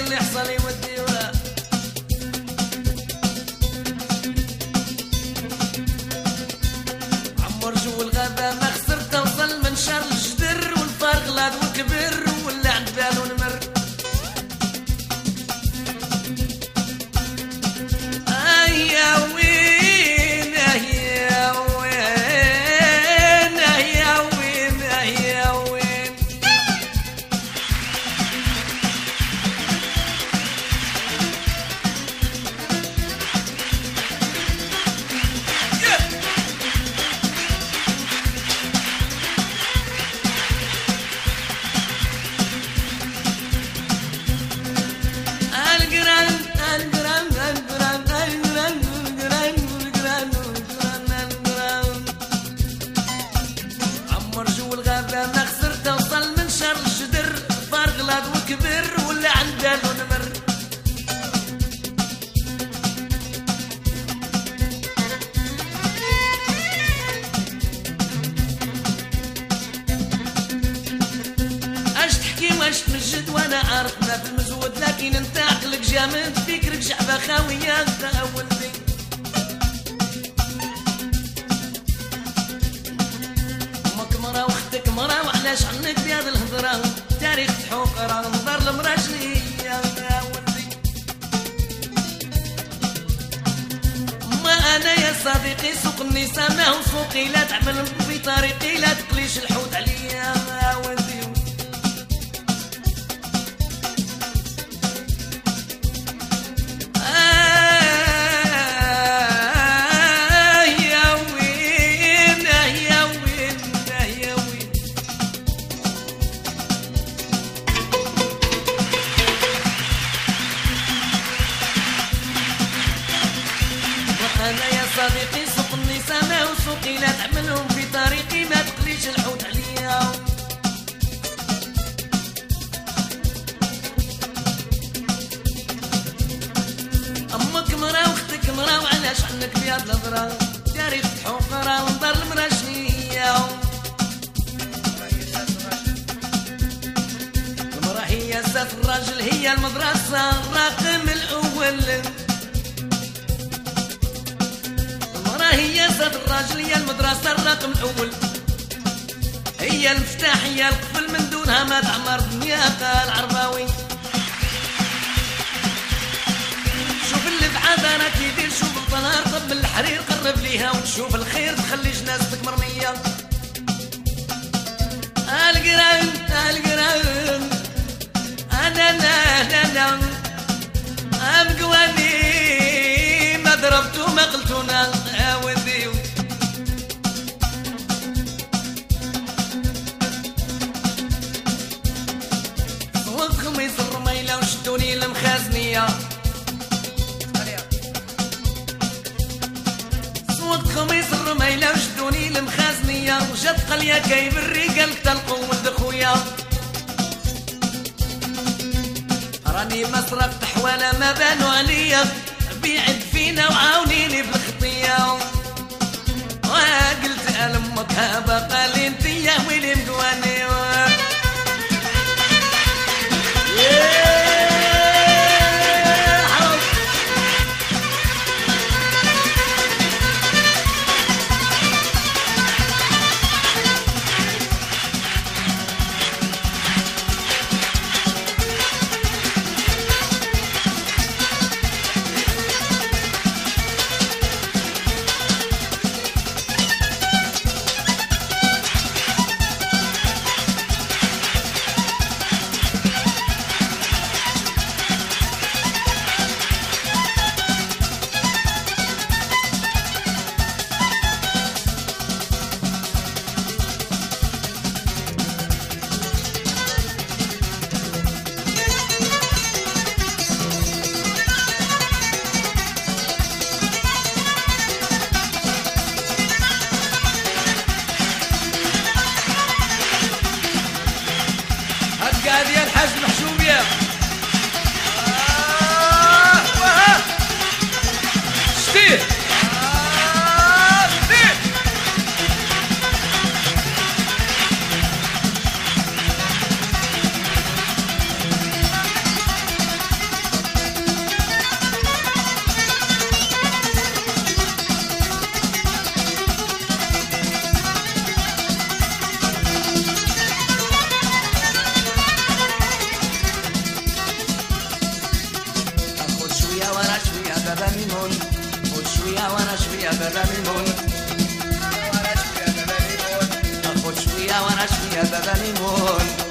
اللي حصل يودي وراه. عمر جو الغابة ما خسر توصل من شر الجدر والفار غلاد وكبر واللي عند بالو نمر. يا وين يا وين يا وين يا وين. كبر ولا عنده نمر. اش تحكي واش تمجد وانا عارفنا في المزود، لكن انت عقلك جامد فكرك شعبه خاويه انت اول ذي. امك مرا واختك مرا وعلاش عنك بهذه الهضره؟ تاريخ تحوق راه نظر المراجلية يا ولدي. ما أنا يا صديقي سوق النساء ما هو سوقي، لا تعمل في طريقي لا تقليش الحوت عليا يا ولدي. أنا يا صديقي سوق النساء ما هو سوقي، لا تعملهم في طريقي ما تقليش الحوت عليا. أمك مرا واختك مرا وعلاش عنك بهاد الهضرة؟ تاريخ تحوق راه ونظر المراجلية. المرا هي سات الراجل هي المدرسة الرقم الأول. هي زاد الراجل هي المدرسة الرقم الأول، هي المفتاح هي القفل من دونها ما تعمر دنياك العرباوي. شوف اللي بعاد انا كيدير، شوف الطنار طب الحرير قرب ليها، وتشوف الخير تخلي جنازتك مرمية. القران القران انا لا امقواني ما ضربتو ما قلتونا وديو. صوت خميس الرميلة وشدوني المخازنية، صوت خميس الرميلة وشدوني المخازنية، وجد قليا كايب الرجال تلقوا ولد خويا. راني ما صرفت حوالا ما بانوا عليا، بيعد فينا وعاونيني بالخطية. وقلت ألمك هابا قال انت يا ويلي مقواني. بابا ميمون خد شوية وانا شوية بابا ميمون خد شوية وانا شوية بابا ميمون